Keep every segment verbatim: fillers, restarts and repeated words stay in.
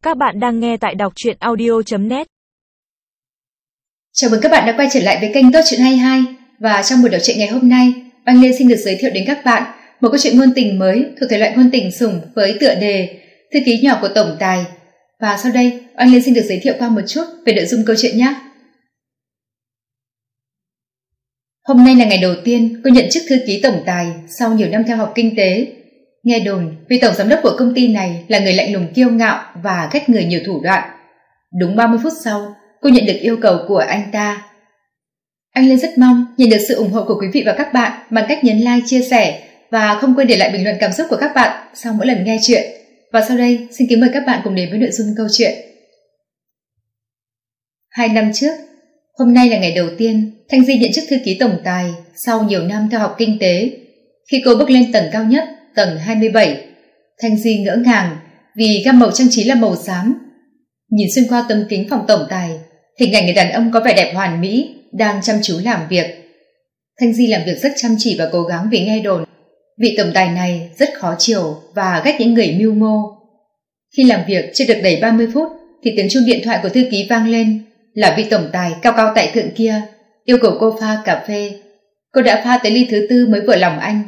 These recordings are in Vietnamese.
Các bạn đang nghe tại đọc truyện audio chấm net. Chào mừng các bạn đã quay trở lại với kênh Tốt Chuyện hai hai. Và trong buổi đọc truyện ngày hôm nay, Oanh Lê xin được giới thiệu đến các bạn một câu chuyện ngôn tình mới thuộc thể loại ngôn tình sủng với tựa đề Thư ký nhỏ của tổng tài. Và sau đây, Oanh Lê xin được giới thiệu qua một chút về nội dung câu chuyện nhé. Hôm nay là ngày đầu tiên cô nhận chức thư ký tổng tài sau nhiều năm theo học kinh tế. Nghe đồn vì tổng giám đốc của công ty này là người lạnh lùng kiêu ngạo và ghét người nhiều thủ đoạn. Đúng ba mươi phút sau, cô nhận được yêu cầu của anh ta. Anh Lên rất mong nhận được sự ủng hộ của quý vị và các bạn bằng cách nhấn like, chia sẻ và không quên để lại bình luận cảm xúc của các bạn sau mỗi lần nghe chuyện. Và sau đây, xin kính mời các bạn cùng đến với nội dung câu chuyện. Hai năm trước, hôm nay là ngày đầu tiên Thanh Di nhận chức thư ký tổng tài sau nhiều năm theo học kinh tế. Khi cô bước lên tầng cao nhất, tầng hai mươi bảy, Thanh Di ngỡ ngàng vì gam màu trang trí là màu xám. Nhìn xuyên qua tấm kính phòng tổng tài, hình ảnh người đàn ông có vẻ đẹp hoàn mỹ đang chăm chú làm việc. Thanh Di làm việc rất chăm chỉ và cố gắng vì nghe đồn vị tổng tài này rất khó chiều và ghét những người mưu mô. Khi làm việc chưa được đầy ba mươi phút thì tiếng chuông điện thoại của thư ký vang lên, là vị tổng tài cao cao tại thượng kia yêu cầu cô pha cà phê. Cô đã pha tới ly thứ tư mới vừa lòng anh.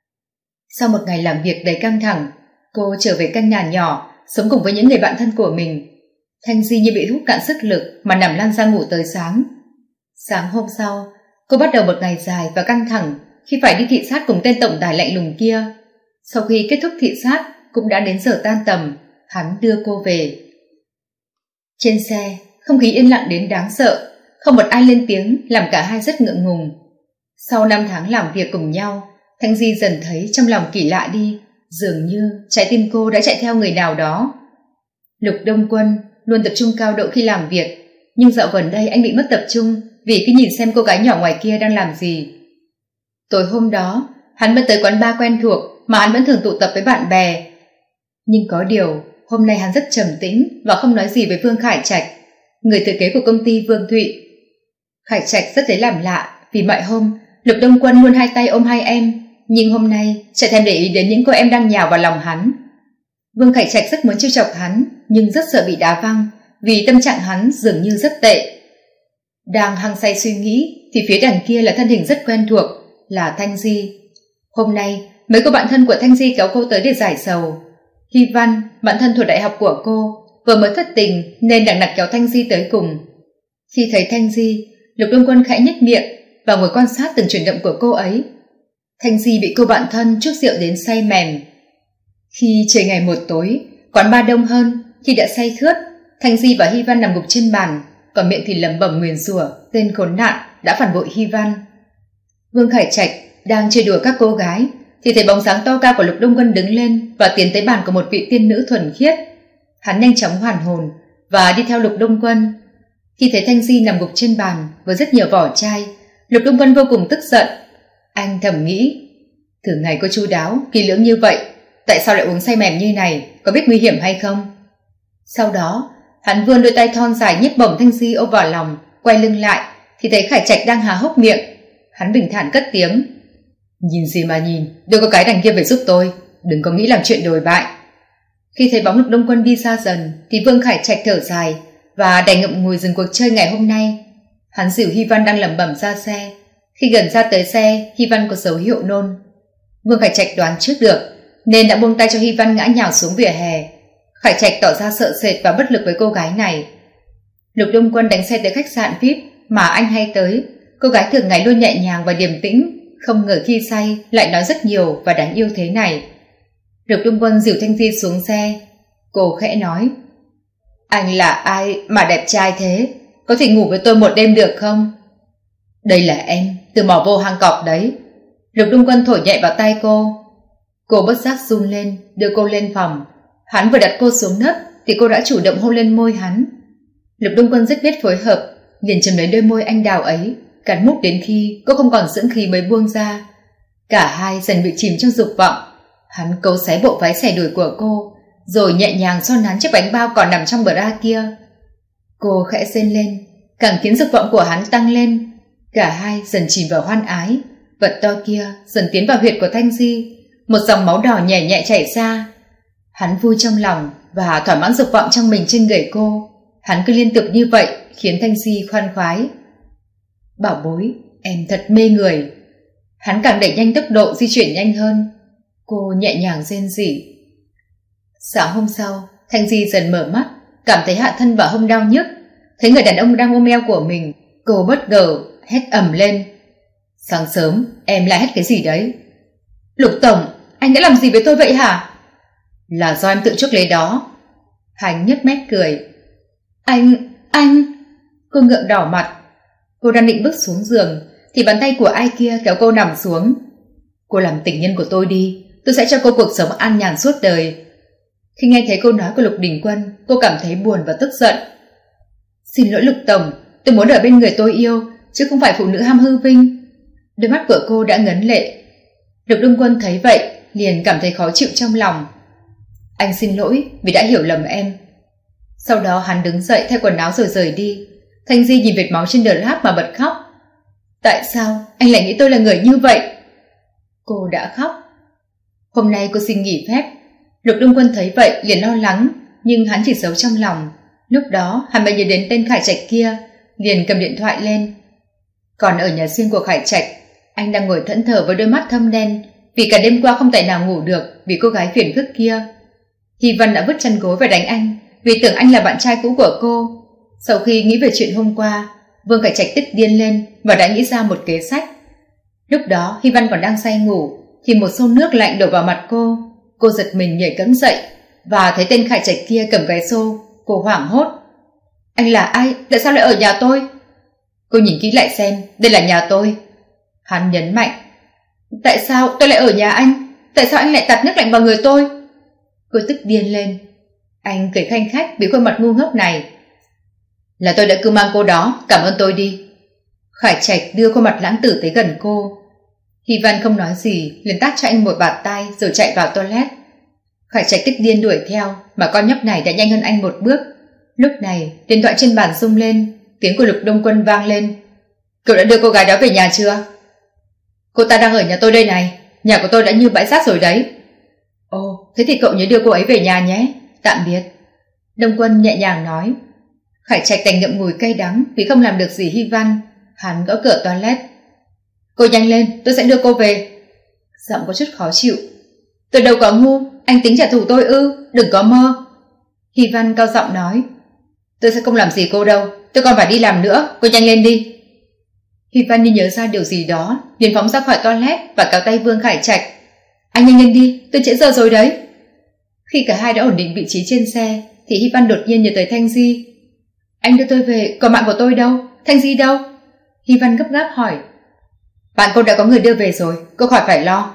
Sau một ngày làm việc đầy căng thẳng, cô trở về căn nhà nhỏ sống cùng với những người bạn thân của mình. Thanh Di như bị hút cạn sức lực mà nằm lăn ra ngủ tới sáng. Sáng hôm sau, cô bắt đầu một ngày dài và căng thẳng khi phải đi thị sát cùng tên tổng tài lạnh lùng kia. Sau khi kết thúc thị sát, cũng đã đến giờ tan tầm, hắn đưa cô về. Trên xe, không khí yên lặng đến đáng sợ, không một ai lên tiếng làm cả hai rất ngượng ngùng. Sau năm tháng làm việc cùng nhau, Thanh Di dần thấy trong lòng kỳ lạ đi, dường như trái tim cô đã chạy theo người nào đó. Lục Đông Quân luôn tập trung cao độ khi làm việc, nhưng dạo gần đây anh bị mất tập trung vì cứ nhìn xem cô gái nhỏ ngoài kia đang làm gì. Tối hôm đó, hắn mới tới quán bar quen thuộc mà hắn vẫn thường tụ tập với bạn bè. Nhưng có điều, hôm nay hắn rất trầm tĩnh và không nói gì với Vương Khải Trạch, người thừa kế của công ty Vương Thụy. Khải Trạch rất lấy làm lạ vì mọi hôm Lục Đông Quân luôn hai tay ôm hai em, nhưng hôm nay chẳng thèm để ý đến những cô em đang nhào vào lòng hắn. Vương Khải Trạch rất muốn trêu chọc hắn, nhưng rất sợ bị đá văng vì tâm trạng hắn dường như rất tệ. Đang hăng say suy nghĩ thì phía đằng kia là thân hình rất quen thuộc, là Thanh Di. Hôm nay mấy cô bạn thân của Thanh Di kéo cô tới để giải sầu. Hy Văn, bạn thân thuộc đại học của cô, vừa mới thất tình nên đằng nặc kéo Thanh Di tới cùng. Khi thấy Thanh Di, Lục Đông Quân khẽ nhếch miệng và ngồi quan sát từng chuyển động của cô ấy. Thanh Di bị cô bạn thân chuốc rượu đến say mềm. Khi trời ngày một tối, quán bar đông hơn, khi đã say thướt, Thanh Di và Hy Văn nằm gục trên bàn, còn miệng thì lẩm bẩm nguyền rủa tên khốn nạn đã phản bội Hy Văn. Vương Khải Trạch đang chơi đùa các cô gái thì thấy bóng dáng to cao của Lục Đông Quân đứng lên và tiến tới bàn của một vị tiên nữ thuần khiết. Hắn nhanh chóng hoàn hồn và đi theo Lục Đông Quân. Khi thấy Thanh Di nằm gục trên bàn với rất nhiều vỏ chai, Lục Đông Quân vô cùng tức giận. Anh thầm nghĩ, thường ngày cô chu đáo, kỳ lưỡng như vậy, tại sao lại uống say mềm như này, có biết nguy hiểm hay không? Sau đó, hắn vươn đôi tay thon dài nhấc bổng Thanh Di ôm vào lòng, quay lưng lại thì thấy Khải Trạch đang há hốc miệng. Hắn bình thản cất tiếng, nhìn gì mà nhìn, đâu có cái đằng kia phải giúp tôi, đừng có nghĩ làm chuyện đồi bại. Khi thấy bóng Lục Đông Quân đi xa dần thì Vương Khải Trạch thở dài và đành ngậm ngùi dừng cuộc chơi ngày hôm nay. Hắn dìu Hy Văn đang lẩm bẩm ra xe. Khi gần ra tới xe, Hy Văn có dấu hiệu nôn. Vương Khải Trạch đoán trước được nên đã buông tay cho Hy Văn ngã nhào xuống vỉa hè. Khải Trạch tỏ ra sợ sệt và bất lực với cô gái này. Lục Đông Quân đánh xe tới khách sạn vê i pê mà anh hay tới. Cô gái thường ngày luôn nhẹ nhàng và điềm tĩnh, không ngờ khi say lại nói rất nhiều và đáng yêu thế này. Lục Đông Quân dìu Thanh Di xuống xe. Cô khẽ nói, anh là ai mà đẹp trai thế, có thể ngủ với tôi một đêm được không? Đây là em, từ mỏ vô hang cọp đấy. Lục Đông Quân thổi nhẹ vào tay cô. Cô bất giác run lên, đưa cô lên phòng. Hắn vừa đặt cô xuống đất thì cô đã chủ động hôn lên môi hắn. Lục Đông Quân rất biết phối hợp, liền chầm lấy đôi môi anh đào ấy, cắn mút đến khi cô không còn dưỡng khí mới buông ra. Cả hai dần bị chìm trong dục vọng. Hắn cấu xé bộ váy xẻ đùi của cô, rồi nhẹ nhàng xoa nắn chiếc bánh bao còn nằm trong bra kia. Cô khẽ rên lên, càng khiến dục vọng của hắn tăng lên. Cả hai dần chìm vào hoan ái. Vật to kia dần tiến vào huyệt của Thanh Di, một dòng máu đỏ nhẹ nhẹ chảy ra. Hắn vui trong lòng và thỏa mãn dục vọng trong mình trên người cô. Hắn cứ liên tục như vậy khiến Thanh Di khoan khoái. Bảo bối, em thật mê người. Hắn càng đẩy nhanh tốc độ di chuyển nhanh hơn. Cô nhẹ nhàng rên rỉ. Sáng hôm sau, Thanh Di dần mở mắt, cảm thấy hạ thân và hông đau nhức. Thấy người đàn ông đang ôm eo của mình, cô bất ngờ hét ầm lên. Sáng sớm em lại hét cái gì đấy? Lục tổng, anh đã làm gì với tôi vậy hả? Là do em tự chuốc lấy đó. Hắn nhếch mép cười. Anh, anh... Cô ngượng đỏ mặt. Cô đang định bước xuống giường thì bàn tay của ai kia kéo cô nằm xuống. Cô làm tình nhân của tôi đi, tôi sẽ cho cô cuộc sống an nhàn suốt đời. Khi nghe thấy câu nói của Lục Đình Quân, cô cảm thấy buồn và tức giận. Xin lỗi Lục tổng, tôi muốn ở bên người tôi yêu, chứ không phải phụ nữ ham hư vinh. Đôi mắt của cô đã ngấn lệ. Lục Đông Quân thấy vậy liền cảm thấy khó chịu trong lòng. Anh xin lỗi vì đã hiểu lầm em. Sau đó hắn đứng dậy thay quần áo rồi rời đi. Thanh Di nhìn vệt máu trên đờ láp mà bật khóc. Tại sao anh lại nghĩ tôi là người như vậy? Cô đã khóc. Hôm nay cô xin nghỉ phép. Lục Đông Quân thấy vậy liền lo lắng, nhưng hắn chỉ giấu trong lòng. Lúc đó hắn mới nhớ đến tên Khải Trạch kia, liền cầm điện thoại lên. Còn ở nhà riêng của Khải Trạch, anh đang ngồi thẫn thờ với đôi mắt thâm đen, vì cả đêm qua không thể nào ngủ được vì cô gái phiền phức kia. Hy Văn đã vứt chân gối và đánh anh vì tưởng anh là bạn trai cũ của cô. Sau khi nghĩ về chuyện hôm qua, Vương Khải Trạch tức điên lên và đã nghĩ ra một kế sách. Lúc đó Hy Văn còn đang say ngủ thì một xô nước lạnh đổ vào mặt cô. Cô giật mình nhảy cẫng dậy và thấy tên Khải Trạch kia cầm cái xô. Cô hoảng hốt. Anh là ai? Tại sao lại ở nhà tôi? Cô nhìn kỹ lại xem, đây là nhà tôi. Hắn nhấn mạnh. Tại sao tôi lại ở nhà anh? Tại sao anh lại tạt nước lạnh vào người tôi? Cô tức điên lên. Anh cười khanh khách vì khuôn mặt ngu ngốc này. Là tôi đã cưu mang cô đó, cảm ơn tôi đi. Khải Trạch đưa khuôn mặt lãng tử tới gần cô. Hy Văn không nói gì, liền tát cho anh một bạt tay rồi chạy vào toilet. Khải Trạch tức điên đuổi theo, mà con nhóc này đã nhanh hơn anh một bước. Lúc này điện thoại trên bàn rung lên, tiếng của Lục Đông Quân vang lên. Cậu đã đưa cô gái đó về nhà chưa? Cô ta đang ở nhà tôi đây này, nhà của tôi đã như bãi rác rồi đấy. Ồ, thế thì cậu nhớ đưa cô ấy về nhà nhé. Tạm biệt. Đông Quân nhẹ nhàng nói. Khải Trạch đành ngậm ngùi cay đắng vì không làm được gì Hy Văn. Hắn gõ cửa toilet. Cô nhanh lên, tôi sẽ đưa cô về. Giọng có chút khó chịu. Tôi đâu có ngu, anh tính trả thù tôi ư? Đừng có mơ. Hy Văn cao giọng nói. Tôi sẽ không làm gì cô đâu, tôi còn phải đi làm nữa, cô nhanh lên đi. Hy Văn như nhớ ra điều gì đó, liền phóng ra khỏi toilet và kéo tay Vương Khải Trạch. Anh nhanh lên đi, tôi trễ giờ rồi đấy. Khi cả hai đã ổn định vị trí trên xe thì Hy Văn đột nhiên nhớ tới Thanh Di. Anh đưa tôi về, còn bạn của tôi đâu? Thanh Di đâu? Hy Văn gấp gáp hỏi. Bạn cô đã có người đưa về rồi, cô khỏi phải lo.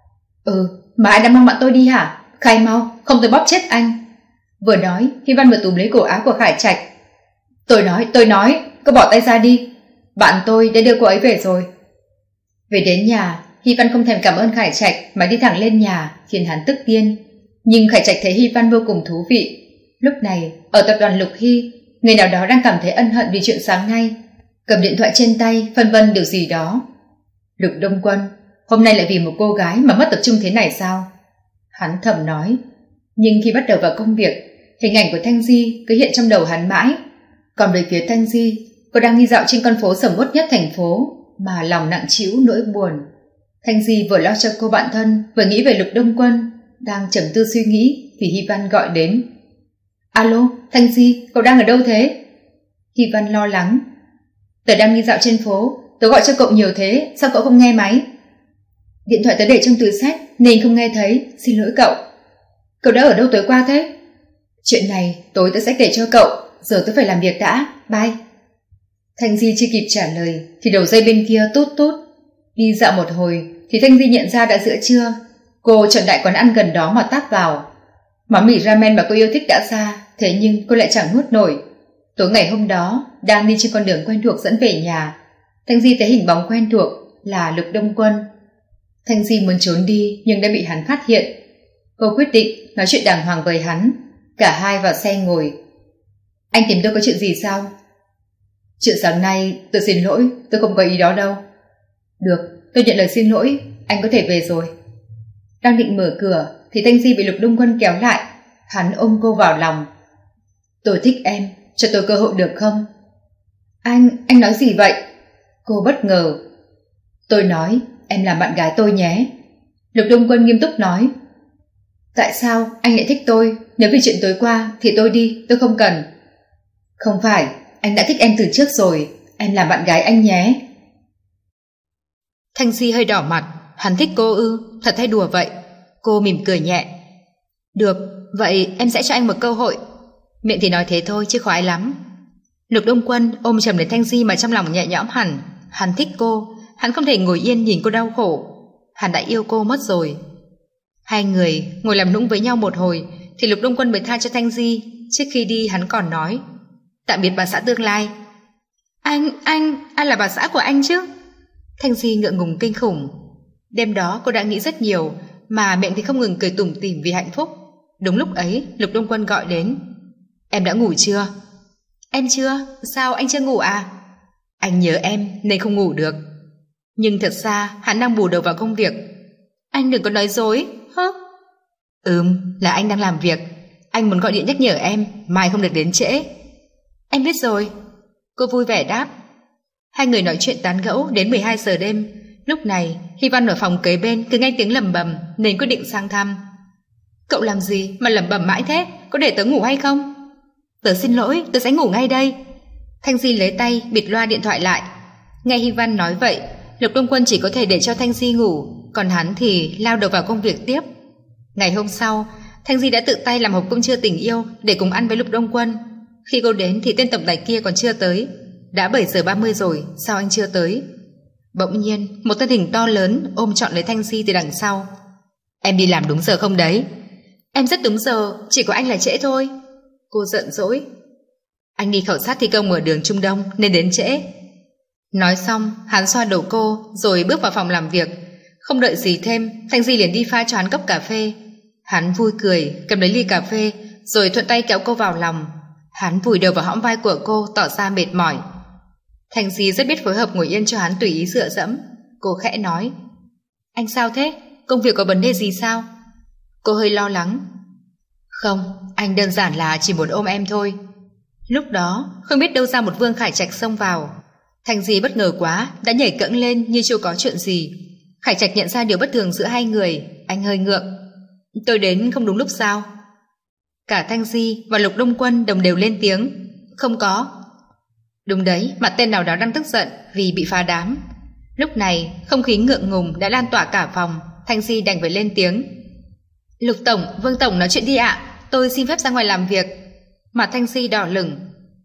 Ừ, mà ai đã mang bạn tôi đi hả? Khai mau, không tôi bóp chết anh. Vừa nói, Hy Văn vừa túm lấy cổ áo của Khải Trạch. Tôi nói, tôi nói, cô bỏ tay ra đi. Bạn tôi đã đưa cô ấy về rồi. Về đến nhà, Hy Văn không thèm cảm ơn Khải Trạch mà đi thẳng lên nhà, khiến hắn tức điên. Nhưng Khải Trạch thấy Hy Văn vô cùng thú vị. Lúc này, ở tập đoàn Lục Hy, người nào đó đang cảm thấy ân hận vì chuyện sáng nay, cầm điện thoại trên tay phân vân điều gì đó. Lục Đông Quân, hôm nay lại vì một cô gái mà mất tập trung thế này sao? Hắn thầm nói. Nhưng khi bắt đầu vào công việc, hình ảnh của Thanh Di cứ hiện trong đầu hắn mãi. Còn về phía Thanh Di, cô đang đi dạo trên con phố sầm uất nhất thành phố mà lòng nặng trĩu nỗi buồn. Thanh Di vừa lo cho cô bạn thân, vừa nghĩ về Lục Đông Quân. Đang trầm tư suy nghĩ thì Hy Văn gọi đến. Alo, Thanh Di, cậu đang ở đâu thế? Hy Văn lo lắng. Tớ đang đi dạo trên phố, tớ gọi cho cậu nhiều thế, sao cậu không nghe máy? Điện thoại tớ để trong túi xách nên không nghe thấy, xin lỗi cậu. Cậu đã ở đâu tối qua thế? Chuyện này tối tớ sẽ kể cho cậu, giờ tớ phải làm việc đã, bye. Thanh Di chưa kịp trả lời thì đầu dây bên kia tút tút. Đi dạo một hồi thì Thanh Di nhận ra đã giữa trưa. Cô chọn đại quán ăn gần đó mà táp vào. Món mì ramen mà cô yêu thích đã ra, thế nhưng cô lại chẳng nuốt nổi. Tối ngày hôm đó, đang đi trên con đường quen thuộc dẫn về nhà, Thanh Di thấy hình bóng quen thuộc là Lục Đông Quân. Thanh Di muốn trốn đi nhưng đã bị hắn phát hiện. Cô quyết định nói chuyện đàng hoàng với hắn. Cả hai vào xe ngồi. Anh tìm tôi có chuyện gì sao? Chuyện sáng nay, tôi xin lỗi, tôi không có ý đó đâu. Được, tôi nhận lời xin lỗi, anh có thể về rồi. Đang định mở cửa thì Thanh Di bị Lục Đông Quân kéo lại. Hắn ôm cô vào lòng. Tôi thích em, cho tôi cơ hội được không? Anh, anh nói gì vậy? Cô bất ngờ. Tôi nói, em làm bạn gái tôi nhé. Lục Đông Quân nghiêm túc nói. Tại sao anh lại thích tôi? Nếu vì chuyện tối qua thì tôi đi, tôi không cần. Không phải, anh đã thích em từ trước rồi. Em làm bạn gái anh nhé. Thanh Di hơi đỏ mặt. Hắn thích cô ư? Thật hay đùa vậy? Cô mỉm cười nhẹ. Được, vậy em sẽ cho anh một cơ hội. Miệng thì nói thế thôi chứ khoái lắm. Lục Đông Quân ôm chầm lấy Thanh Di mà trong lòng nhẹ nhõm hẳn. Hắn thích cô, hắn không thể ngồi yên nhìn cô đau khổ. Hắn đã yêu cô mất rồi. Hai người ngồi làm nũng với nhau một hồi thì Lục Đông Quân mới tha cho Thanh Di. Trước khi đi hắn còn nói, tạm biệt bà xã tương lai. Anh, anh, ai là bà xã của anh chứ? Thanh Di ngượng ngùng kinh khủng. Đêm đó cô đã nghĩ rất nhiều, mà miệng thì không ngừng cười tủm tỉm vì hạnh phúc. Đúng lúc ấy Lục Đông Quân gọi đến. Em đã ngủ chưa? Em chưa, sao anh chưa ngủ à? Anh nhớ em nên không ngủ được. Nhưng thật ra hắn đang bù đầu vào công việc. Anh đừng có nói dối, hơ? Ừm, là anh đang làm việc. Anh muốn gọi điện nhắc nhở em mai không được đến trễ. Em biết rồi. Cô vui vẻ đáp. Hai người nói chuyện tán gẫu đến mười hai giờ đêm. Lúc này Hy Văn ở phòng kế bên cứ nghe tiếng lẩm bẩm nên quyết định sang thăm. Cậu làm gì mà lẩm bẩm mãi thế? Có để tớ ngủ hay không? Tớ xin lỗi, tớ sẽ ngủ ngay đây. Thanh Di lấy tay bịt loa điện thoại lại. Nghe Hy Văn nói vậy, Lục Đông Quân chỉ có thể để cho Thanh Di ngủ, còn hắn thì lao đầu vào công việc tiếp. Ngày hôm sau, Thanh Di đã tự tay làm hộp cơm trưa tình yêu để cùng ăn với Lục Đông Quân. Khi cô đến thì tên tổng tài kia còn chưa tới. Đã bảy giờ ba mươi rồi, sao anh chưa tới? Bỗng nhiên một thân hình to lớn ôm trọn lấy Thanh Di từ đằng sau. Em đi làm đúng giờ không đấy? Em rất đúng giờ, chỉ có anh là trễ thôi. Cô giận dỗi. Anh đi khảo sát thi công ở đường Trung Đông nên đến trễ. Nói xong hắn xoa đầu cô rồi bước vào phòng làm việc. Không đợi gì thêm, Thanh Di liền đi pha cho hắn cốc cà phê. Hắn vui cười cầm lấy ly cà phê rồi thuận tay kéo cô vào lòng. Hắn vùi đầu vào hõm vai của cô tỏ ra mệt mỏi. Thanh Di rất biết phối hợp ngồi yên cho hắn tùy ý dựa dẫm. Cô khẽ nói, anh sao thế? Công việc có vấn đề gì sao? Cô hơi lo lắng. Không, anh đơn giản là chỉ muốn ôm em thôi. Lúc đó không biết đâu ra một Vương Khải Trạch xông vào. Thanh Di bất ngờ quá, đã nhảy cẫng lên như chưa có chuyện gì. Khải Trạch nhận ra điều bất thường giữa hai người, anh hơi ngượng. Tôi đến không đúng lúc sao? Cả Thanh Di và Lục Đông Quân đồng đều lên tiếng. Không có. Đúng đấy, mặt tên nào đó đang tức giận vì bị phá đám. Lúc này không khí ngượng ngùng đã lan tỏa cả phòng. Thanh Di đành phải lên tiếng. Lục Tổng, Vương Tổng nói chuyện đi ạ. Tôi xin phép ra ngoài làm việc. Mặt Thanh Di đỏ lửng.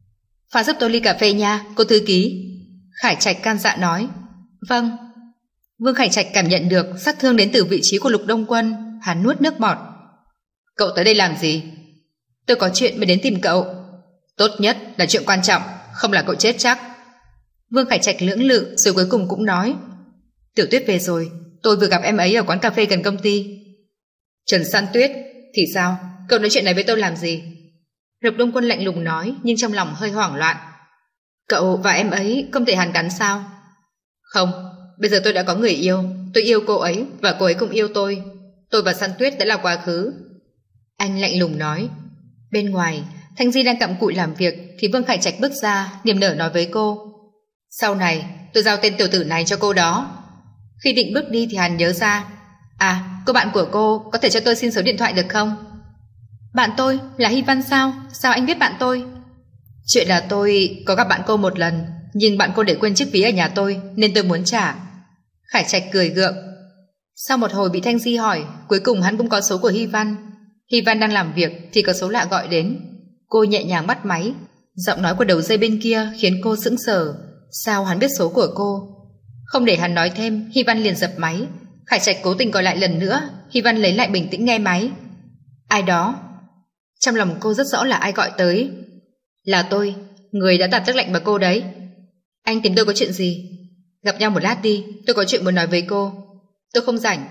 Pha giúp tôi ly cà phê nha, cô thư ký. Khải Trạch can dạ nói. Vâng. Vương Khải Trạch cảm nhận được sát thương đến từ vị trí của Lục Đông Quân. Hắn nuốt nước bọt. Cậu tới đây làm gì? Tôi có chuyện mới đến tìm cậu. Tốt nhất là chuyện quan trọng, không là cậu chết chắc. Vương Khải Trạch lưỡng lự rồi cuối cùng cũng nói. Tiểu Tuyết về rồi, tôi vừa gặp em ấy ở quán cà phê gần công ty. Trần San Tuyết, thì sao? Cậu nói chuyện này với tôi làm gì? Lục Đông Quân lạnh lùng nói, nhưng trong lòng hơi hoảng loạn. Cậu và em ấy không thể hàn gắn sao? Không, bây giờ tôi đã có người yêu. Tôi yêu cô ấy và cô ấy cũng yêu tôi. Tôi và San Tuyết đã là quá khứ. Anh lạnh lùng nói. Bên ngoài Thanh Di đang cặm cụi làm việc thì Vương Khải Trạch bước ra, niềm nở nói với cô. Sau này tôi giao tên tiểu tử này cho cô đó. Khi định bước đi thì hắn nhớ ra. À, cô bạn của cô có thể cho tôi xin số điện thoại được không? Bạn tôi là Hy Văn sao? Sao anh biết bạn tôi? Chuyện là tôi có gặp bạn cô một lần, nhưng bạn cô để quên chiếc ví ở nhà tôi nên tôi muốn trả. Khải Trạch cười gượng. Sau một hồi bị Thanh Di hỏi, cuối cùng hắn cũng có số của Hy Văn. Hy Văn đang làm việc thì có số lạ gọi đến. Cô nhẹ nhàng bắt máy. Giọng nói của đầu dây bên kia khiến cô sững sờ. Sao hắn biết số của cô? Không để hắn nói thêm, Hy Văn liền dập máy. Khải Trạch cố tình gọi lại lần nữa. Hy Văn lấy lại bình tĩnh nghe máy. Ai đó? Trong lòng cô rất rõ là ai gọi tới. Là tôi, người đã đặt tước lệnh vào cô đấy. Anh tìm tôi có chuyện gì? Gặp nhau một lát đi, tôi có chuyện muốn nói với cô. Tôi không rảnh.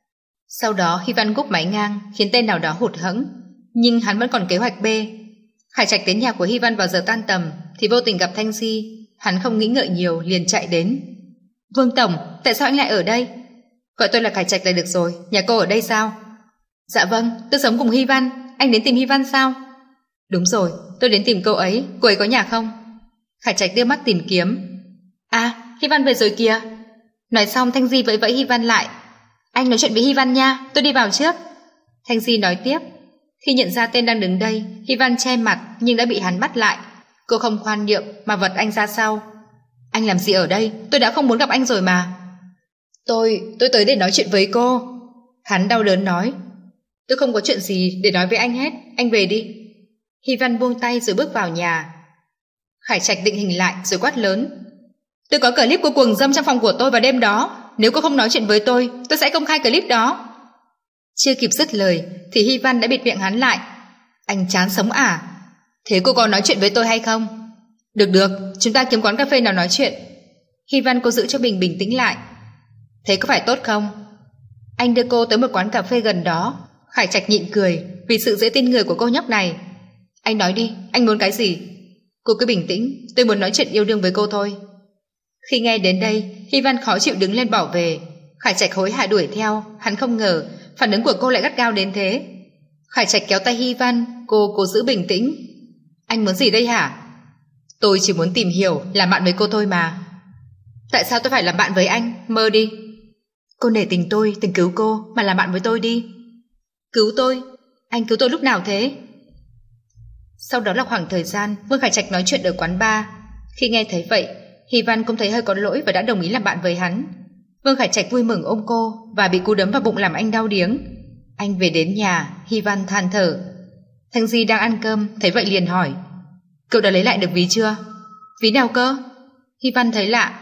Sau đó Hy Văn cúp máy ngang, khiến tên nào đó hụt hẫng. Nhưng hắn vẫn còn kế hoạch B. Khải Trạch đến nhà của Hy Văn vào giờ tan tầm thì vô tình gặp Thanh Di. Hắn không nghĩ ngợi nhiều liền chạy đến. Vương Tổng, tại sao anh lại ở đây? Gọi tôi là Khải Trạch là được rồi, nhà cô ở đây sao? Dạ vâng, tôi sống cùng Hy Văn. anh đến tìm Hy Văn sao? Đúng rồi, tôi đến tìm cô ấy, cô ấy có nhà không? Khải Trạch đưa mắt tìm kiếm. À, Hy Văn về rồi kìa. Nói xong Thanh Di vẫy vẫy Hy Văn lại. Anh nói chuyện với Hy Văn nha, tôi đi vào trước. Thanh Di nói tiếp. Khi nhận ra tên đang đứng đây, Hy Văn che mặt nhưng đã bị hắn bắt lại. Cô không khoan nhượng mà vật anh ra sau. Anh làm gì ở đây? Tôi đã không muốn gặp anh rồi mà. Tôi, tôi tới để nói chuyện với cô. Hắn đau đớn nói. Tôi không có chuyện gì để nói với anh hết, anh về đi. Hy Văn buông tay rồi bước vào nhà. Khải Trạch định hình lại rồi quát lớn. Tôi có clip của cuồng dâm trong phòng của tôi vào đêm đó. Nếu cô không nói chuyện với tôi, tôi sẽ công khai clip đó. Chưa kịp dứt lời thì Hy Văn đã bịt miệng hắn lại. Anh chán sống à? Thế cô có nói chuyện với tôi hay không? Được được, chúng ta kiếm quán cà phê nào nói chuyện. Hy Văn cố giữ cho mình bình tĩnh lại. Thế có phải tốt không? Anh đưa cô tới một quán cà phê gần đó. Khải Trạch nhịn cười vì sự dễ tin người của cô nhóc này. Anh nói đi, anh muốn cái gì? Cô cứ bình tĩnh, tôi muốn nói chuyện yêu đương với cô thôi. Khi nghe đến đây, Hy Văn khó chịu đứng lên bỏ về. Khải Trạch hối hả đuổi theo, hắn không ngờ phản ứng của cô lại gắt gao đến thế. Khải Trạch kéo tay Hy Văn, cô cố giữ bình tĩnh. Anh muốn gì đây hả? Tôi chỉ muốn tìm hiểu, làm bạn với cô thôi mà. Tại sao tôi phải làm bạn với anh? Mơ đi. Cô nể tình tôi, từng cứu cô, mà làm bạn với tôi đi. Cứu tôi? Anh cứu tôi lúc nào thế? Sau đó là khoảng thời gian Vương Khải Trạch nói chuyện ở quán bar. Khi nghe thấy vậy, Hy Văn cũng thấy hơi có lỗi và đã đồng ý làm bạn với hắn. Vương Khải Trạch vui mừng ôm cô và bị cú đấm vào bụng làm anh đau điếng. Anh về đến nhà, Hy Văn than thở. Thanh Di đang ăn cơm, thấy vậy liền hỏi. Cậu đã lấy lại được ví chưa? Ví nào cơ? Hy Văn thấy lạ.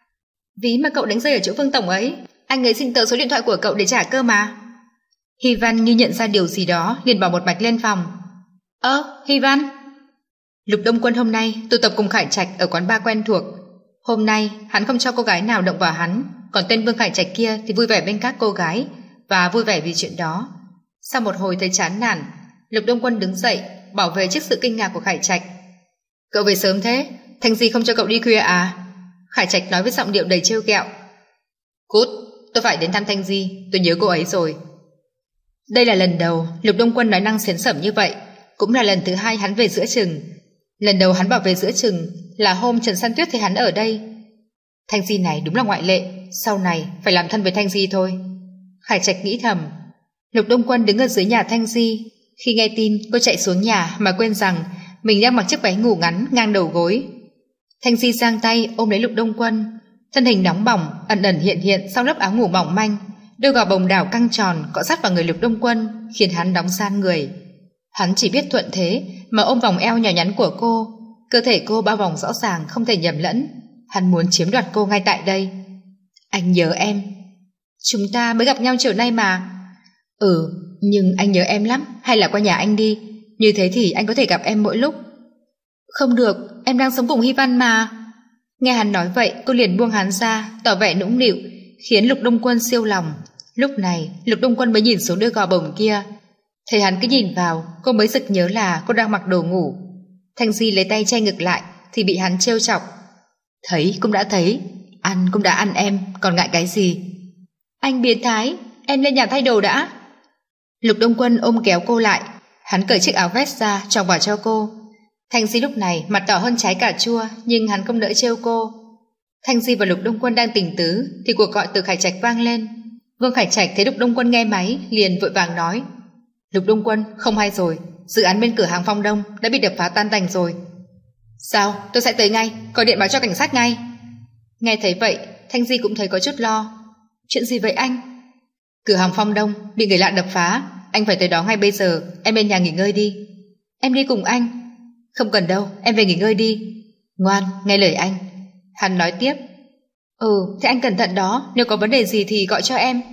Ví mà cậu đánh rơi ở chỗ Vương Tổng ấy. Anh ấy xin tờ số điện thoại của cậu để trả cơ mà. Hy Văn như nhận ra điều gì đó, liền bỏ một mạch lên phòng. Ơ, Hy Văn. Lục Đông Quân hôm nay tụ tập cùng Khải Trạch ở quán bar quen thuộc. Hôm nay hắn không cho cô gái nào động vào hắn, còn tên Vương Khải Trạch kia thì vui vẻ bên các cô gái và vui vẻ vì chuyện đó. Sau một hồi thấy chán nản, Lục Đông Quân đứng dậy bảo vệ trước sự kinh ngạc của Khải Trạch. Cậu về sớm thế, Thanh Di không cho cậu đi khuya à? Khải Trạch nói với giọng điệu đầy trêu ghẹo. Cút, tôi phải đến thăm Thanh Di, tôi nhớ cô ấy rồi. Đây là lần đầu Lục Đông Quân nói năng xiến xẩm như vậy, cũng là lần thứ hai hắn về giữa chừng. Lần đầu hắn bảo về giữa chừng là hôm Trần San Tuyết thấy hắn ở đây. Thanh Di này đúng là ngoại lệ, sau này phải làm thân với Thanh Di thôi. Khải Trạch nghĩ thầm. Lục Đông Quân đứng ở dưới nhà Thanh Di. Khi nghe tin cô chạy xuống nhà mà quên rằng mình đang mặc chiếc váy ngủ ngắn ngang đầu gối. Thanh Di giang tay ôm lấy Lục Đông Quân, thân hình nóng bỏng ẩn ẩn hiện hiện sau lớp áo ngủ mỏng manh, đôi gò bồng đảo căng tròn cọ sát vào người Lục Đông Quân khiến hắn nóng san người. Hắn chỉ biết thuận thế mà ôm vòng eo nhỏ nhắn của cô, cơ thể cô bao vòng rõ ràng không thể nhầm lẫn. Hắn muốn chiếm đoạt cô ngay tại đây. Anh nhớ em. Chúng ta mới gặp nhau chiều nay mà. Ừ, nhưng anh nhớ em lắm, hay là qua nhà anh đi, như thế thì anh có thể gặp em mỗi lúc. Không được, em đang sống cùng Hy Văn mà. Nghe hắn nói vậy, cô liền buông hắn ra, tỏ vẻ nũng nịu, khiến Lục Đông Quân siêu lòng. Lúc này Lục Đông Quân mới nhìn xuống đôi gò bồng kia. Thấy hắn cứ nhìn vào, cô mới sực nhớ là cô đang mặc đồ ngủ. Thanh Di lấy tay che ngực lại thì bị hắn trêu chọc. Thấy cũng đã thấy, ăn cũng đã ăn em, còn ngại cái gì? Anh biến thái, em lên nhà thay đồ đã. Lục Đông Quân ôm kéo cô lại, hắn cởi chiếc áo vest ra choàng vào cho cô. Thanh Di lúc này mặt đỏ hơn trái cà chua, nhưng hắn không nỡ trêu cô. Thanh Di và Lục Đông Quân đang tỉnh tứ thì cuộc gọi từ Khải Trạch vang lên. Vương Khải Trạch thấy Lục Đông Quân nghe máy liền vội vàng nói. Lục Đông Quân, không hay rồi, dự án bên cửa hàng Phong Đông đã bị đập phá tan tành rồi. Sao? Tôi sẽ tới ngay, gọi điện báo cho cảnh sát ngay. Nghe thấy vậy, Thanh Di cũng thấy có chút lo. Chuyện gì vậy anh? Cửa hàng Phong Đông bị người lạ đập phá, anh phải tới đó ngay bây giờ, em bên nhà nghỉ ngơi đi. Em đi cùng anh. Không cần đâu, em về nghỉ ngơi đi. Ngoan, nghe lời anh. Hắn nói tiếp. Ừ, thế anh cẩn thận đó, nếu có vấn đề gì thì gọi cho em.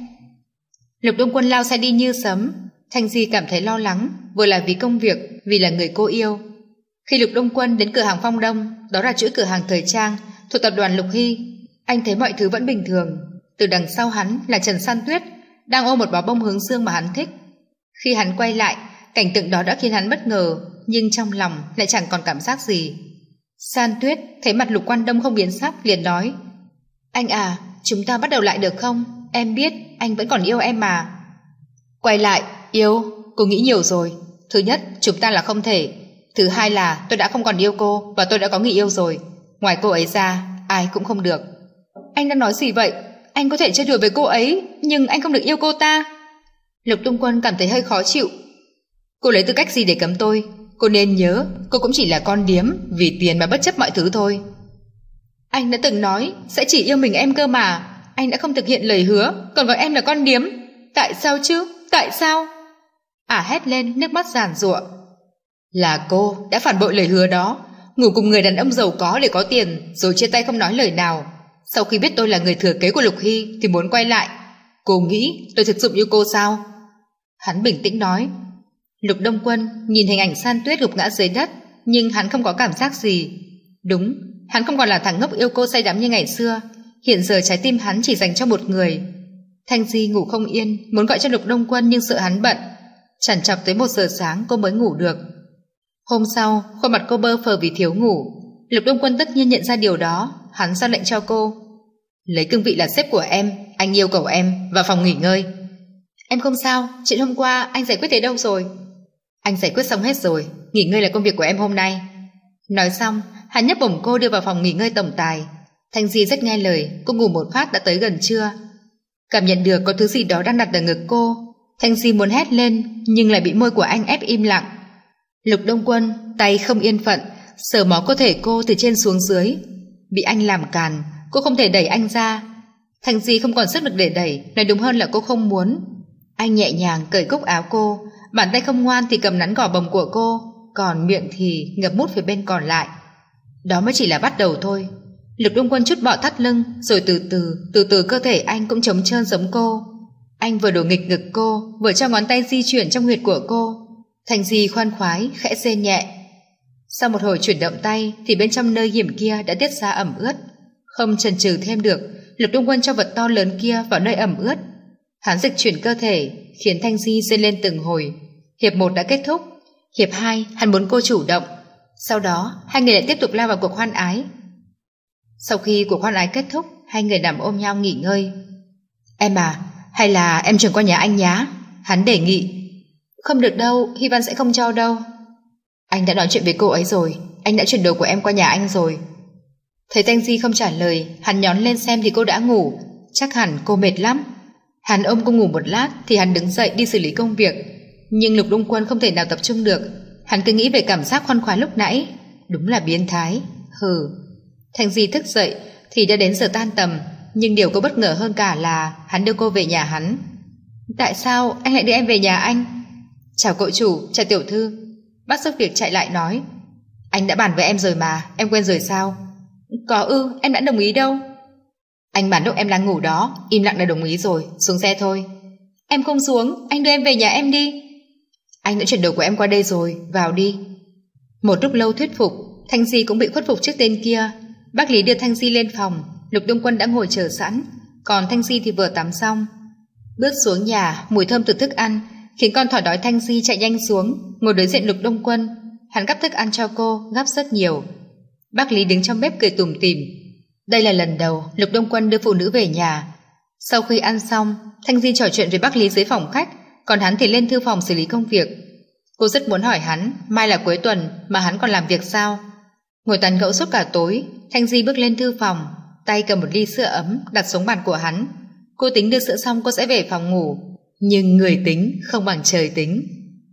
Lục Đông Quân lao xe đi như sấm. Thanh Di cảm thấy lo lắng, vừa là vì công việc, vì là người cô yêu. Khi Lục Đông Quân đến cửa hàng Phong Đông, đó là chuỗi cửa hàng thời trang thuộc tập đoàn Lục Hy, anh thấy mọi thứ vẫn bình thường. Từ đằng sau hắn là Trần San Tuyết đang ôm một bó bông hướng dương mà hắn thích. Khi hắn quay lại, cảnh tượng đó đã khiến hắn bất ngờ, nhưng trong lòng lại chẳng còn cảm giác gì. San Tuyết thấy mặt Lục Quan Đông không biến sắc liền nói. Anh à, chúng ta bắt đầu lại được không? Em biết anh vẫn còn yêu em mà. Quay lại, yêu, cô nghĩ nhiều rồi. Thứ nhất, chúng ta là không thể. Thứ hai là tôi đã không còn yêu cô và tôi đã có người yêu rồi. Ngoài cô ấy ra, ai cũng không được. Anh đang nói gì vậy? Anh có thể chơi đùa với cô ấy, nhưng anh không được yêu cô ta. Lục Đông Quân cảm thấy hơi khó chịu. Cô lấy tư cách gì để cấm tôi? Cô nên nhớ, cô cũng chỉ là con điếm, vì tiền mà bất chấp mọi thứ thôi. Anh đã từng nói sẽ chỉ yêu mình em cơ mà. Anh đã không thực hiện lời hứa, còn gọi em là con điếm. Tại sao chứ? Tại sao? Ả hét lên, nước mắt giàn giụa. Là cô đã phản bội lời hứa đó, ngủ cùng người đàn ông giàu có để có tiền, rồi chia tay không nói lời nào. Sau khi biết tôi là người thừa kế của Lục Hy thì muốn quay lại. Cô nghĩ tôi thực dụng như cô sao? Hắn bình tĩnh nói. Lục Đông Quân nhìn hình ảnh San Tuyết gục ngã dưới đất, nhưng hắn không có cảm giác gì. Đúng, hắn không còn là thằng ngốc yêu cô say đắm như ngày xưa. Hiện giờ trái tim hắn chỉ dành cho một người. Thanh Di ngủ không yên, muốn gọi cho Lục Đông Quân nhưng sợ hắn bận. Chằn chọc tới một giờ sáng cô mới ngủ được. Hôm sau, khuôn mặt cô bơ phờ vì thiếu ngủ. Lục Đông Quân tất nhiên nhận ra điều đó. Hắn ra lệnh cho cô. Lấy cương vị là sếp của em, anh yêu cầu em vào phòng nghỉ ngơi. Em không sao, chuyện hôm qua anh giải quyết thế đâu rồi? Anh giải quyết xong hết rồi, nghỉ ngơi là công việc của em hôm nay. Nói xong, hắn nhấc bổng cô đưa vào phòng nghỉ ngơi tổng tài. Thanh Di rất nghe lời, cô ngủ một phát đã tới gần trưa. Cảm nhận được có thứ gì đó đang đặt ở ngực cô, Thanh Di muốn hét lên, nhưng lại bị môi của anh ép im lặng. Lục Đông Quân tay không yên phận, sờ mó cơ thể cô từ trên xuống dưới. Bị anh làm càn, cô không thể đẩy anh ra. Thanh Di không còn sức lực để đẩy, nói đúng hơn là cô không muốn. Anh nhẹ nhàng cởi cúc áo cô, bàn tay không ngoan thì cầm nắn gò bồng của cô, còn miệng thì ngậm mút phía bên còn lại. Đó mới chỉ là bắt đầu thôi. Lục Đông Quân chút bọ thắt lưng, rồi từ từ, từ từ cơ thể anh cũng trống trơn giống cô. Anh vừa đổ nghịch ngực cô, vừa cho ngón tay di chuyển trong huyệt của cô. Thanh Di khoan khoái, khẽ rên nhẹ. Sau một hồi chuyển động tay thì bên trong nơi hiểm kia đã tiết ra ẩm ướt. Không chần chừ thêm được, Lục Đông Quân cho vật to lớn kia vào nơi ẩm ướt. Hắn dịch chuyển cơ thể, khiến Thanh Di rên lên từng hồi. Hiệp một đã kết thúc. Hiệp hai, hắn muốn cô chủ động. Sau đó, hai người lại tiếp tục lao vào cuộc hoan ái. Sau khi cuộc hoan ái kết thúc, hai người nằm ôm nhau nghỉ ngơi. Em à, hay là em chuyển qua nhà anh nhá? Hắn đề nghị. Không được đâu, Hy Văn sẽ không cho đâu. Anh đã nói chuyện với cô ấy rồi, anh đã chuyển đồ của em qua nhà anh rồi. Thấy Thanh Di không trả lời, hắn nhón lên xem thì cô đã ngủ. Chắc hẳn cô mệt lắm. Hắn ôm cô ngủ một lát thì hắn đứng dậy đi xử lý công việc. Nhưng Lục Đông Quân không thể nào tập trung được. Hắn cứ nghĩ về cảm giác khoan khoái lúc nãy. Đúng là biến thái. Hừ. Thanh Di thức dậy thì đã đến giờ tan tầm. Nhưng điều cô bất ngờ hơn cả là hắn đưa cô về nhà hắn. Tại sao anh lại đưa em về nhà anh? Chào cậu chủ, chào tiểu thư. Bác giúp việc chạy lại nói. Anh đã bàn với em rồi mà, em quên rồi sao? Có ư, em đã đồng ý đâu. Anh bàn lúc em đang ngủ đó, im lặng đã đồng ý rồi, xuống xe thôi. Em không xuống, anh đưa em về nhà em đi. Anh đã chuyển đồ của em qua đây rồi, vào đi. Một lúc lâu thuyết phục, Thanh Di cũng bị khuất phục trước tên kia. Bác Lý đưa Thanh Di lên phòng, Lục Đông Quân đã ngồi chờ sẵn, còn Thanh Di thì vừa tắm xong. Bước xuống nhà, mùi thơm từ thức ăn khiến con thỏ đói Thanh Di chạy nhanh xuống, ngồi đối diện Lục Đông Quân. Hắn gắp thức ăn cho cô, gắp rất nhiều. Bác Lý đứng trong bếp cười tủm tỉm. Đây là lần đầu Lục Đông Quân đưa phụ nữ về nhà. Sau khi ăn xong, Thanh Di trò chuyện với bác Lý dưới phòng khách, còn hắn thì lên thư phòng xử lý công việc. Cô rất muốn hỏi hắn, mai là cuối tuần mà hắn còn làm việc sao? Ngồi tán gẫu suốt cả tối, Thanh Di bước lên thư phòng, tay cầm một ly sữa ấm đặt xuống bàn của hắn. Cô tính đưa sữa xong cô sẽ về phòng ngủ, nhưng người tính không bằng trời tính.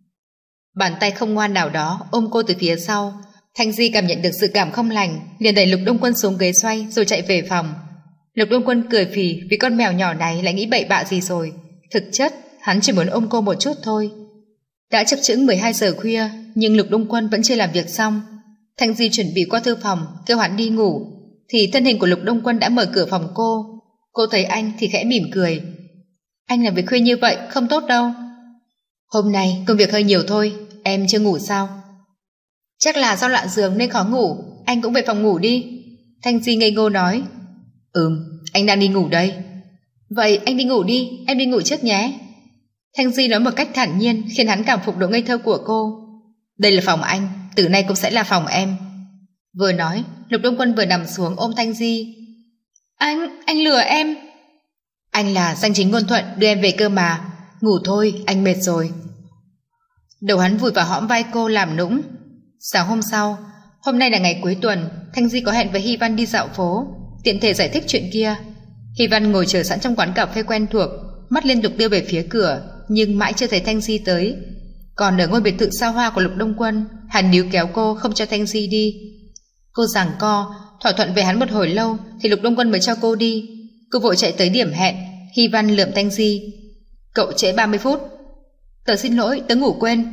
Bàn tay không ngoan nào đó ôm cô từ phía sau. Thanh Di cảm nhận được sự cảm không lành, liền đẩy Lục Đông Quân xuống ghế xoay rồi chạy về phòng. Lục Đông Quân cười phì vì con mèo nhỏ này lại nghĩ bậy bạ gì rồi. Thực chất hắn chỉ muốn ôm cô một chút thôi. Đã chập chững mười hai giờ khuya, nhưng Lục Đông Quân vẫn chưa làm việc xong. Thanh Di chuẩn bị qua thư phòng kêu hắn đi ngủ, thì thân hình của Lục Đông Quân đã mở cửa phòng cô. Cô thấy anh thì khẽ mỉm cười. Anh làm việc khuya như vậy không tốt đâu. Hôm nay công việc hơi nhiều thôi. Em chưa ngủ sao? Chắc là do loạn giường nên khó ngủ. Anh cũng về phòng ngủ đi. Thanh Di ngây ngô nói. Ừm, anh đang đi ngủ đây. Vậy anh đi ngủ đi, em đi ngủ trước nhé. Thanh Di nói một cách thản nhiên khiến hắn cảm phục độ ngây thơ của cô. Đây là phòng anh, từ nay cũng sẽ là phòng em. Vừa nói, Lục Đông Quân vừa nằm xuống ôm Thanh Di. Anh, anh lừa em. Anh là danh chính ngôn thuận đưa em về cơ mà. Ngủ thôi, anh mệt rồi. Đầu hắn vùi vào hõm vai cô làm nũng. Sáng hôm sau, hôm nay là ngày cuối tuần, Thanh Di có hẹn với Hy Văn đi dạo phố, tiện thể giải thích chuyện kia. Hy Văn ngồi chờ sẵn trong quán cà phê quen thuộc, mắt liên tục đưa về phía cửa, nhưng mãi chưa thấy Thanh Di tới. Còn ở ngôi biệt thự xa hoa của Lục Đông Quân, hắn níu kéo cô không cho Thanh Di đi. Cô giằng co, thỏa thuận về hắn một hồi lâu thì Lục Đông Quân mới cho cô đi. Cô vội chạy tới điểm hẹn. Hy Văn lườm Thanh Di. Cậu trễ ba mươi phút. Tớ xin lỗi, tớ ngủ quên.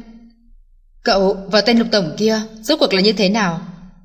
Cậu và tên Lục tổng kia rốt cuộc là như thế nào?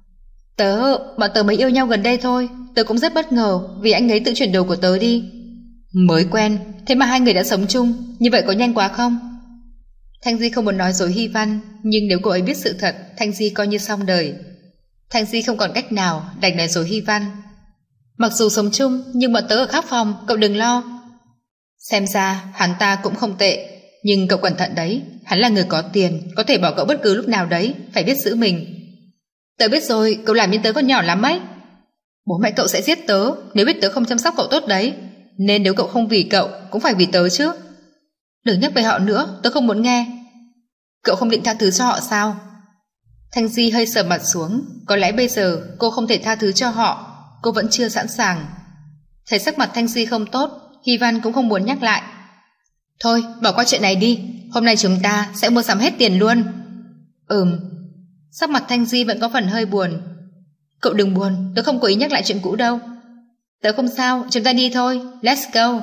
Tớ, bọn tớ mới yêu nhau gần đây thôi. Tớ cũng rất bất ngờ vì anh ấy tự chuyển đồ của tớ đi. Mới quen, thế mà hai người đã sống chung, như vậy có nhanh quá không? Thanh Di không muốn nói dối Hy Văn, nhưng nếu cô ấy biết sự thật, Thanh Di coi như xong đời. Thanh Di không còn cách nào, đành nói dối Hy Văn. Mặc dù sống chung, nhưng bọn tớ ở khác phòng, cậu đừng lo. Xem ra hắn ta cũng không tệ, nhưng cậu cẩn thận đấy, hắn là người có tiền, có thể bỏ cậu bất cứ lúc nào đấy, phải biết giữ mình. Tớ biết rồi, cậu làm như tớ còn nhỏ lắm ấy. Bố mẹ cậu sẽ giết tớ nếu biết tớ không chăm sóc cậu tốt đấy, nên nếu cậu không vì cậu cũng phải vì tớ chứ. Đừng nhắc về họ nữa, tớ không muốn nghe. Cậu không định tha thứ cho họ sao? Thanh Di hơi sờ mặt xuống. Có lẽ bây giờ cô không thể tha thứ cho họ, cô vẫn chưa sẵn sàng. Thấy sắc mặt Thanh Di không tốt, Hy Văn cũng không muốn nhắc lại. Thôi bỏ qua chuyện này đi, hôm nay chúng ta sẽ mua sắm hết tiền luôn. Ừm. Sắc mặt Thanh Di vẫn có phần hơi buồn. Cậu đừng buồn, tớ không có ý nhắc lại chuyện cũ đâu. Tớ không sao, chúng ta đi thôi, let's go.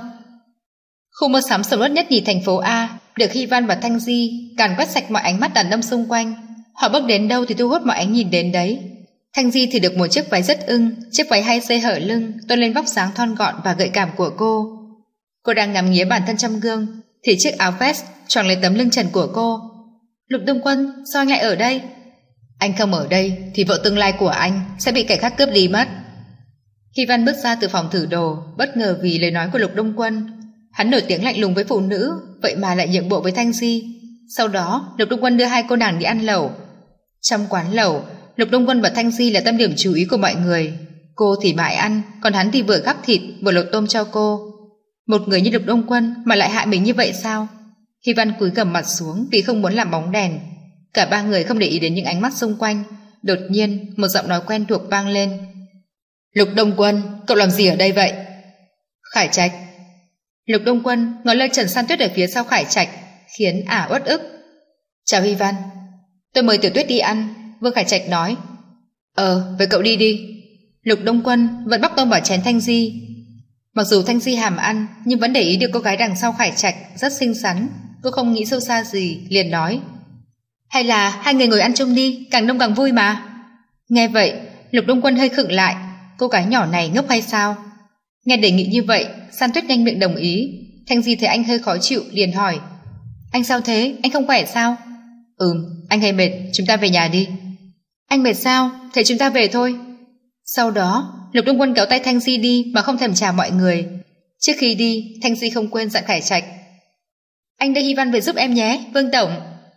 Khu mua sắm sầm uất nhất nhì thành phố A được Hy Văn và Thanh Di càn quét sạch mọi ánh mắt đàn ông xung quanh. Họ bước đến đâu thì thu hút mọi ánh nhìn đến đấy. Thanh Di thì được một chiếc váy rất ưng, chiếc váy hai dây hở lưng tôn lên vóc dáng thon gọn và gợi cảm của cô. Cô đang ngắm nghía bản thân trong gương thì chiếc áo vest choàng lấy tấm lưng trần của cô. Lục Đông Quân, sao anh lại ở đây? Anh không ở đây thì vợ tương lai của anh sẽ bị kẻ khác cướp đi mất. Hy Văn bước ra từ phòng thử đồ, bất ngờ vì lời nói của Lục Đông Quân. Hắn nổi tiếng lạnh lùng với phụ nữ, vậy mà lại nhượng bộ với Thanh Di. Sau đó Lục Đông Quân đưa hai cô nàng đi ăn lẩu. Trong quán lẩu, Lục Đông Quân và Thanh Di là tâm điểm chú ý của mọi người. Cô thì mãi ăn, còn hắn thì vừa gắp thịt vừa lột tôm cho cô. Một người như Lục Đông Quân mà lại hại mình như vậy sao? Hy Văn cúi gằm mặt xuống vì không muốn làm bóng đèn. Cả ba người không để ý đến những ánh mắt xung quanh. Đột nhiên một giọng nói quen thuộc vang lên. Lục Đông Quân, cậu làm gì ở đây vậy? Khải Trạch. Lục Đông Quân ngó lơ Trần San Tuyết ở phía sau Khải Trạch, khiến ả uất ức. Chào Hy Văn, tôi mời Tiểu Tuyết đi ăn. Vương Khải Trạch nói. Ờ, với cậu đi đi. Lục Đông Quân vẫn bóc tôm vào chén Thanh Di. Mặc dù Thanh Di hàm ăn, nhưng vẫn để ý được cô gái đằng sau Khải Trạch rất xinh xắn. Cô không nghĩ sâu xa gì, liền nói. Hay là hai người ngồi ăn chung đi, càng đông càng vui mà. Nghe vậy, Lục Đông Quân hơi khựng lại. Cô gái nhỏ này ngốc hay sao? Nghe đề nghị như vậy, San Tuyết nhanh miệng đồng ý. Thanh Di thấy anh hơi khó chịu, liền hỏi. Anh sao thế? Anh không khỏe sao? Ừm, anh hơi mệt, chúng ta về nhà đi. Anh mệt sao? Thế chúng ta về thôi. Sau đó, Lục Đông Quân kéo tay Thanh Di đi mà không thèm chào mọi người. Trước khi đi, Thanh Di không quên dặn Khải Trạch. Anh đưa Hy Văn về giúp em nhé, Vương Tổng.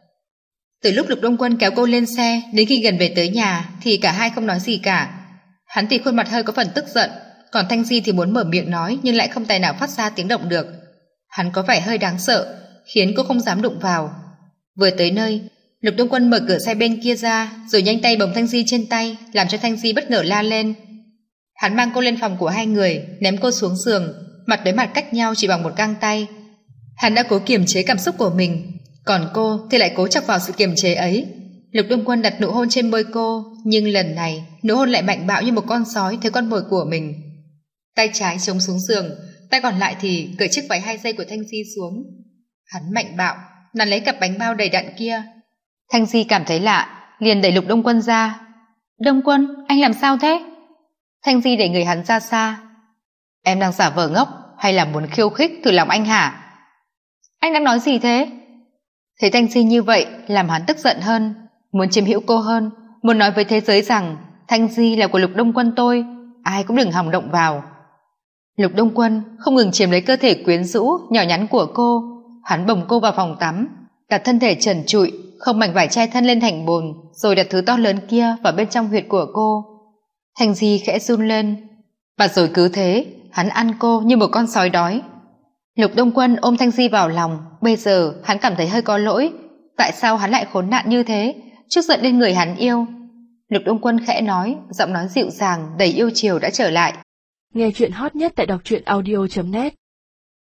Từ lúc Lục Đông Quân kéo cô lên xe đến khi gần về tới nhà thì cả hai không nói gì cả. Hắn thì khuôn mặt hơi có phần tức giận, còn Thanh Di thì muốn mở miệng nói nhưng lại không tài nào phát ra tiếng động được. Hắn có vẻ hơi đáng sợ, khiến cô không dám đụng vào. Vừa tới nơi, Lục Đông Quân mở cửa xe bên kia ra rồi nhanh tay bồng Thanh Di trên tay, làm cho Thanh Di bất ngờ la lên. Hắn mang cô lên phòng của hai người, ném cô xuống giường, mặt đối mặt cách nhau chỉ bằng một găng tay. Hắn đã cố kiềm chế cảm xúc của mình, còn cô thì lại cố chọc vào sự kiềm chế ấy. Lục Đông Quân đặt nụ hôn trên môi cô, nhưng lần này nụ hôn lại mạnh bạo như một con sói thấy con mồi của mình. Tay trái chống xuống giường, tay còn lại thì cởi chiếc váy hai dây của Thanh Di xuống. Hắn mạnh bạo nắn lấy cặp bánh bao đầy đặn kia. Thanh Di cảm thấy lạ, liền đẩy Lục Đông Quân ra. Đông Quân, anh làm sao thế? Thanh Di đẩy người hắn ra xa. Em đang giả vờ ngốc hay là muốn khiêu khích thử lòng anh hả? Anh đang nói gì thế? Thấy Thanh Di như vậy làm hắn tức giận hơn, muốn chiếm hữu cô hơn, muốn nói với thế giới rằng Thanh Di là của Lục Đông Quân tôi, ai cũng đừng hòng động vào. Lục Đông Quân không ngừng chiếm lấy cơ thể quyến rũ nhỏ nhắn của cô. Hắn bồng cô vào phòng tắm, đặt thân thể trần trụi không mảnh vải che thân lên thành bồn, rồi đặt thứ to lớn kia vào bên trong huyệt của cô. Thanh Di khẽ run lên, và rồi cứ thế hắn ăn cô như một con sói đói. Lục Đông Quân ôm Thanh Di vào lòng. Bây giờ hắn cảm thấy hơi có lỗi, Tại sao hắn lại khốn nạn như thế, trước giận lên người hắn yêu? Lục Đông Quân khẽ nói, giọng nói dịu dàng đầy yêu chiều đã trở lại. Nghe chuyện hot nhất tại đọc truyện audio chấm net.